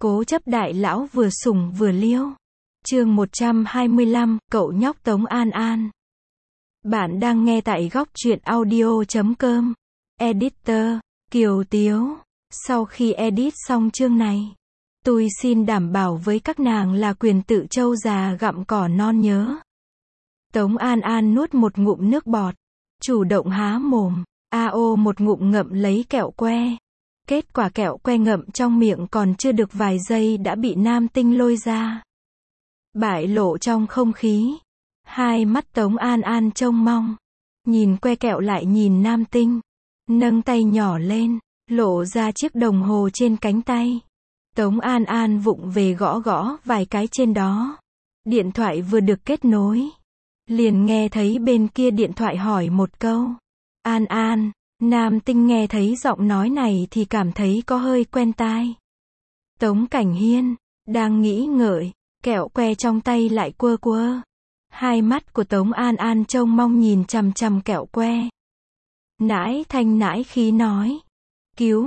Cố chấp đại lão vừa sủng vừa liêu. Chương 125, cậu nhóc Tống An An. Bạn đang nghe tại góc truyện audio.com. Editor, Kiều Tiếu. Sau khi edit xong chương này, tôi xin đảm bảo với các nàng là quyền tự trâu già gặm cỏ non nhớ. Tống An An nuốt một ngụm nước bọt, chủ động há mồm, một ngụm ngậm lấy kẹo que. Kết quả kẹo que ngậm trong miệng còn chưa được vài giây đã bị Nam Tinh lôi ra, bại lộ trong không khí. Hai mắt Tống An An trông mong, nhìn que kẹo lại nhìn Nam Tinh, nâng tay nhỏ lên, lộ ra chiếc đồng hồ trên cánh tay. Tống An An vụng về gõ gõ vài cái trên đó. Điện thoại vừa được kết nối, liền nghe thấy bên kia điện thoại hỏi một câu. An An. Nam Tinh nghe thấy giọng nói này thì cảm thấy có hơi quen tai. Tống Cảnh Hiên, đang nghĩ ngợi, kẹo que trong tay lại quơ quơ. Hai mắt của Tống An An trông mong nhìn chằm chằm kẹo que. Nãi thanh nãi khí nói. Cứu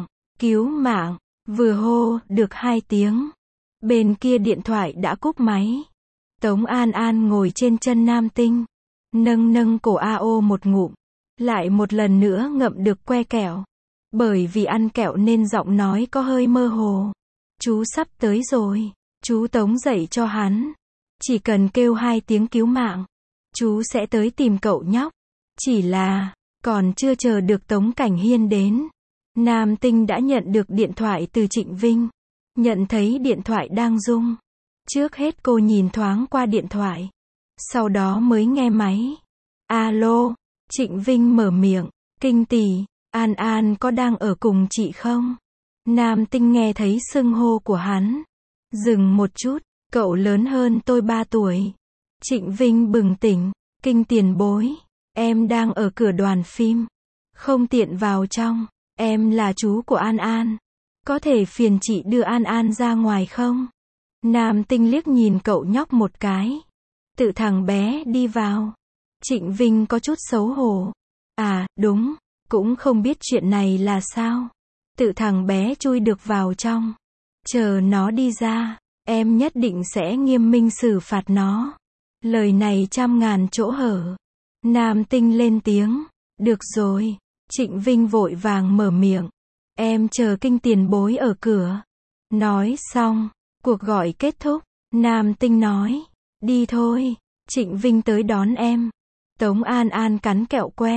mạng, vừa hô, được 2 tiếng. Bên kia điện thoại đã cúp máy. Tống An An ngồi trên chân Nam Tinh, nâng cổ một ngụm. Lại một lần nữa ngậm được que kẹo. Bởi vì ăn kẹo nên giọng nói có hơi mơ hồ. Chú sắp tới rồi. Chú Tống dạy cho hắn. Chỉ cần kêu 2 tiếng cứu mạng, chú sẽ tới tìm cậu nhóc. Chỉ là, còn chưa chờ được Tống Cảnh Hiên đến, Nam Tinh đã nhận được điện thoại từ Trịnh Vinh. Nhận thấy điện thoại đang rung. Trước hết cô nhìn thoáng qua điện thoại, sau đó mới nghe máy. Alo. Trịnh Vinh mở miệng, Kinh tỷ, An An có đang ở cùng chị không? Nam Tinh nghe thấy xưng hô của hắn. Dừng một chút, cậu lớn hơn tôi 3 tuổi. Trịnh Vinh bừng tỉnh, Kinh tiền bối, em đang ở cửa đoàn phim, không tiện vào trong, em là chú của An An. Có thể phiền chị đưa An An ra ngoài không? Nam Tinh liếc nhìn cậu nhóc một cái. Tự thằng bé đi vào. Trịnh Vinh có chút xấu hổ. Đúng, cũng không biết chuyện này là sao. Tự thằng bé chui được vào trong. Chờ nó đi ra, em nhất định sẽ nghiêm minh xử phạt nó. Lời này trăm ngàn chỗ hở. Nam Tinh lên tiếng. Được rồi. Trịnh Vinh vội vàng mở miệng. Em chờ Kinh tiền bối ở cửa. Nói xong, cuộc gọi kết thúc. Nam Tinh nói. Đi thôi. Trịnh Vinh tới đón em. Tống An An cắn kẹo que.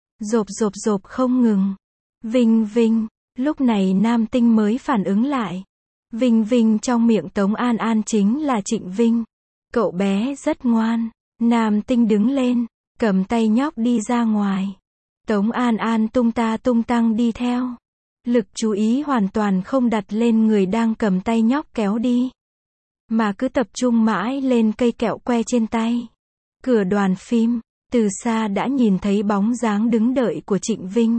Rộp không ngừng. Vinh. Lúc này Nam Tinh mới phản ứng lại. Vinh trong miệng Tống An An chính là Trịnh Vinh. Cậu bé rất ngoan. Nam Tinh đứng lên, cầm tay nhóc đi ra ngoài. Tống An An tung tăng đi theo. Lực chú ý hoàn toàn không đặt lên người đang cầm tay nhóc kéo đi, mà cứ tập trung mãi lên cây kẹo que trên tay. Cửa đoàn phim, từ xa đã nhìn thấy bóng dáng đứng đợi của Trịnh Vinh.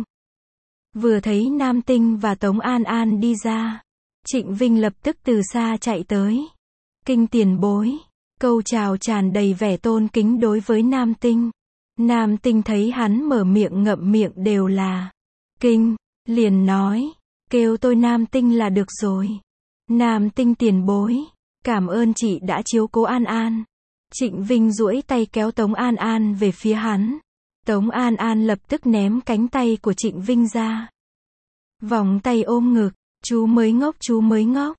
Vừa thấy Nam Tinh và Tống An An đi ra, Trịnh Vinh lập tức từ xa chạy tới. Kinh tiền bối. Câu chào tràn đầy vẻ tôn kính đối với Nam Tinh. Nam Tinh thấy hắn mở miệng ngậm miệng đều là Kinh, liền nói, kêu tôi Nam Tinh là được rồi. Nam Tinh tiền bối, cảm ơn chị đã chiếu cố An An. Trịnh Vinh duỗi tay kéo Tống An An về phía hắn. Tống An An lập tức ném cánh tay của Trịnh Vinh ra. Vòng tay ôm ngực. Chú mới ngốc.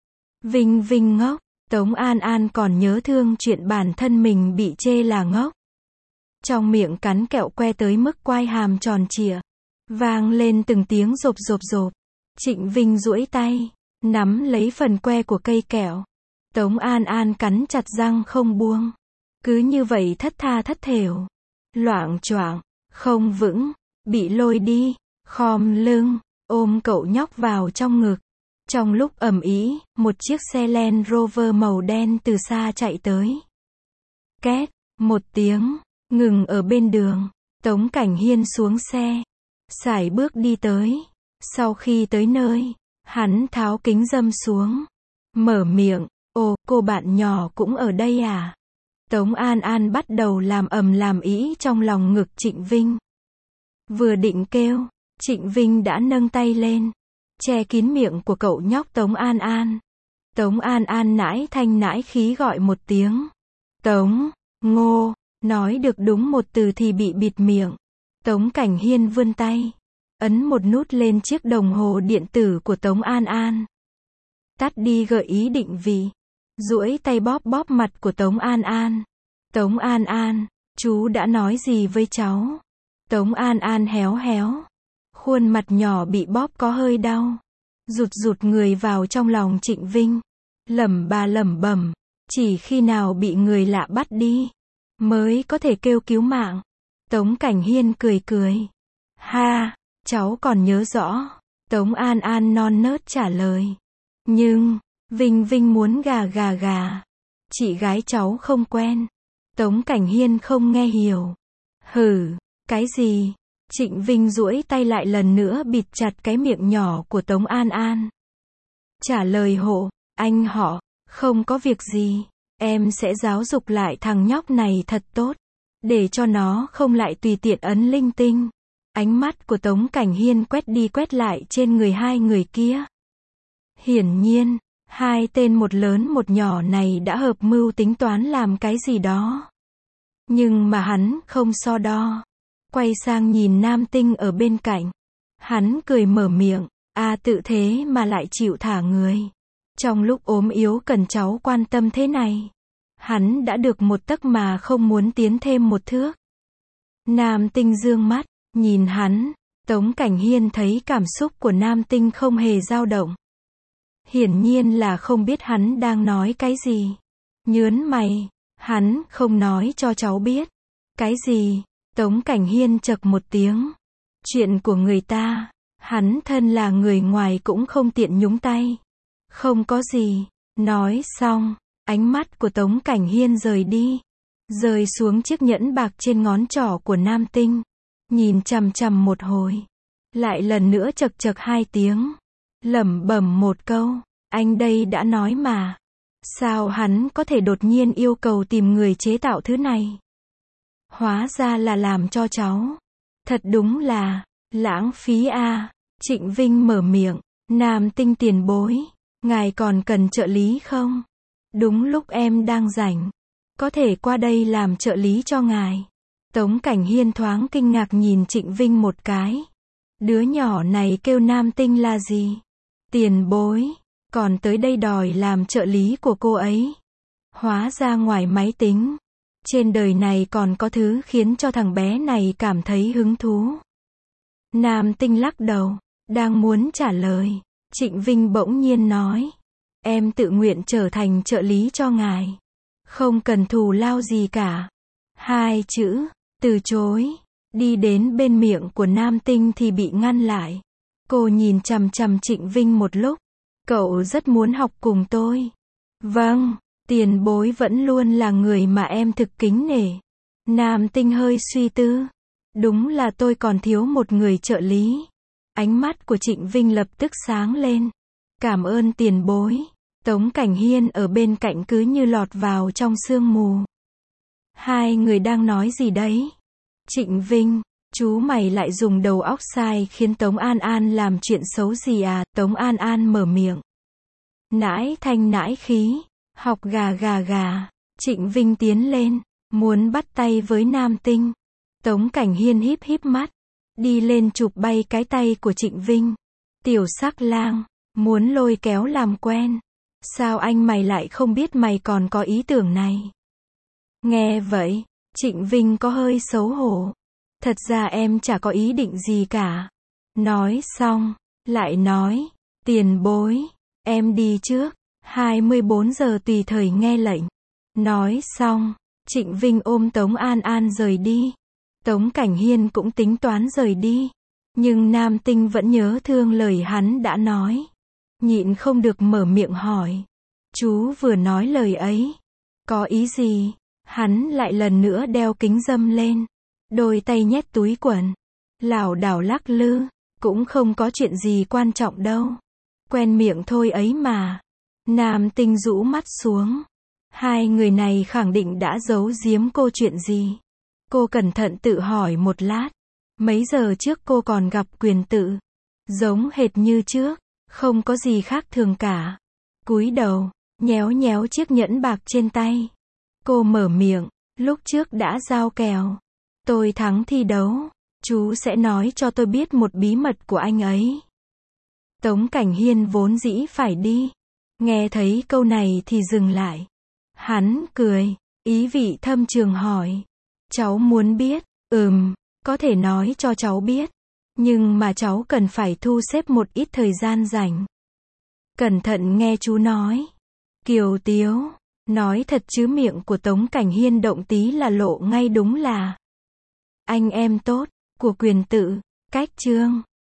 Vinh ngốc. Tống An An còn nhớ thương chuyện bản thân mình bị chê là ngốc. Trong miệng cắn kẹo que tới mức quai hàm tròn trịa. Vang lên từng tiếng rộp. Trịnh Vinh duỗi tay, nắm lấy phần que của cây kẹo. Tống An An cắn chặt răng không buông. Cứ như vậy thất tha thất thểu, loạng choạng, không vững, bị lôi đi, khom lưng, ôm cậu nhóc vào trong ngực. Trong lúc ầm ĩ, một chiếc xe Land Rover màu đen từ xa chạy tới. Két, một tiếng, ngừng ở bên đường. Tống Cảnh Hiên xuống xe, sải bước đi tới. Sau khi tới nơi, hắn tháo kính râm xuống, mở miệng, cô bạn nhỏ cũng ở đây à? Tống An An bắt đầu làm ĩ trong lòng ngực Trịnh Vinh. Vừa định kêu, Trịnh Vinh đã nâng tay lên, che kín miệng của cậu nhóc Tống An An. Tống An An nãi thanh nãi khí gọi một tiếng. Tống, Ngô, nói được đúng một từ thì bị bịt miệng. Tống Cảnh Hiên vươn tay, ấn một nút lên chiếc đồng hồ điện tử của Tống An An. Tắt đi gợi ý định vị. Duỗi tay bóp bóp mặt của Tống An An. Tống An An, chú đã nói gì với cháu? Tống An An héo héo. Khuôn mặt nhỏ bị bóp có hơi đau. Rụt rụt người vào trong lòng Trịnh Vinh. Lẩm bẩm, chỉ khi nào bị người lạ bắt đi, mới có thể kêu cứu mạng. Tống Cảnh Hiên cười cười. Ha, cháu còn nhớ rõ. Tống An An non nớt trả lời. Nhưng, Vinh muốn gà. Chị gái cháu không quen. Tống Cảnh Hiên không nghe hiểu. Hử, cái gì? Trịnh Vinh duỗi tay lại lần nữa bịt chặt cái miệng nhỏ của Tống An An. Trả lời hộ, anh họ, không có việc gì. Em sẽ giáo dục lại thằng nhóc này thật tốt, để cho nó không lại tùy tiện ấn linh tinh. Ánh mắt của Tống Cảnh Hiên quét đi quét lại trên người hai người kia. Hiển nhiên, hai tên một lớn một nhỏ này đã hợp mưu tính toán làm cái gì đó. Nhưng mà hắn không so đo. Quay sang nhìn nam tinh ở bên cạnh. Hắn cười mở miệng, tự thế mà lại chịu thả người. Trong lúc ốm yếu cần cháu quan tâm thế này. Hắn đã được một tấc mà không muốn tiến thêm một thước. Nam tinh dương mắt, nhìn hắn. Tống Cảnh Hiên thấy cảm xúc của nam tinh không hề dao động. Hiển nhiên là không biết hắn đang nói cái gì. Nhớn mày, hắn không nói cho cháu biết. Cái gì? Tống Cảnh Hiên chậc một tiếng. Chuyện của người ta, hắn thân là người ngoài cũng không tiện nhúng tay. Không có gì. Nói xong, ánh mắt của Tống Cảnh Hiên rời đi. Rơi xuống chiếc nhẫn bạc trên ngón trỏ của nam tinh. Nhìn chằm chằm một hồi. Lại lần nữa chậc hai tiếng. Lẩm bẩm một câu. Anh đây đã nói mà. Sao hắn có thể đột nhiên yêu cầu tìm người chế tạo thứ này? Hóa ra là làm cho cháu. Thật đúng là lãng phí a. Trịnh Vinh mở miệng. Nam tinh tiền bối. Ngài còn cần trợ lý không? Đúng lúc em đang rảnh. Có thể qua đây làm trợ lý cho ngài. Tống Cảnh Hiên thoáng kinh ngạc nhìn Trịnh Vinh một cái. Đứa nhỏ này kêu nam tinh là gì? Tiền bối. Còn tới đây đòi làm trợ lý của cô ấy. Hóa ra ngoài máy tính. Trên đời này còn có thứ khiến cho thằng bé này cảm thấy hứng thú. Nam tinh lắc đầu. Đang muốn trả lời. Trịnh Vinh bỗng nhiên nói. Em tự nguyện trở thành trợ lý cho ngài. Không cần thù lao gì cả. Hai chữ. Từ chối. Đi đến bên miệng của nam tinh thì bị ngăn lại. Cô nhìn chằm chằm Trịnh Vinh một lúc. Cậu rất muốn học cùng tôi. Vâng, tiền bối vẫn luôn là người mà em thực kính nể. Nam tinh hơi suy tư. Đúng là tôi còn thiếu một người trợ lý. Ánh mắt của Trịnh Vinh lập tức sáng lên. Cảm ơn tiền bối. Tống Cảnh Hiên ở bên cạnh cứ như lọt vào trong sương mù. Hai người đang nói gì đấy? Trịnh Vinh, chú mày lại dùng đầu óc sai khiến Tống An An làm chuyện xấu gì à? Tống An An mở miệng. Nãi thanh nãi khí, học gà. Trịnh Vinh tiến lên, muốn bắt tay với nam tinh. Tống Cảnh Hiên híp mắt, đi lên chụp bay cái tay của Trịnh Vinh. Tiểu sắc lang, muốn lôi kéo làm quen. Sao anh mày lại không biết mày còn có ý tưởng này? Nghe vậy, Trịnh Vinh có hơi xấu hổ. Thật ra em chả có ý định gì cả. Nói xong, lại nói, tiền bối, em đi trước, 24 giờ tùy thời nghe lệnh. Nói xong, Trịnh Vinh ôm Tống An An rời đi. Tống Cảnh Hiên cũng tính toán rời đi. Nhưng nam tinh vẫn nhớ thương lời hắn đã nói. Nhịn không được mở miệng hỏi. Chú vừa nói lời ấy. Có ý gì? Hắn lại lần nữa đeo kính râm lên. Đôi tay nhét túi quần. Lảo đảo lắc lư. Cũng không có chuyện gì quan trọng đâu. Quen miệng thôi ấy mà. Nam tinh rũ mắt xuống. Hai người này khẳng định đã giấu giếm cô chuyện gì. Cô cẩn thận tự hỏi một lát. Mấy giờ trước cô còn gặp Quyền Tự. Giống hệt như trước. Không có gì khác thường cả. cúi đầu, nhéo nhéo chiếc nhẫn bạc trên tay. Cô mở miệng, lúc trước đã giao kèo. Tôi thắng thi đấu. Chú sẽ nói cho tôi biết một bí mật của anh ấy. Tống Cảnh Hiên vốn dĩ phải đi. Nghe thấy câu này thì dừng lại. Hắn cười, ý vị thâm trường hỏi. Cháu muốn biết, có thể nói cho cháu biết. Nhưng mà cháu cần phải thu xếp một ít thời gian rảnh. Cẩn thận nghe chú nói. Kiều Tiếu, nói thật chứ miệng của Tống Cảnh Hiên động tí là lộ ngay đúng là anh em tốt, của Quyền Tự, Cách Trương.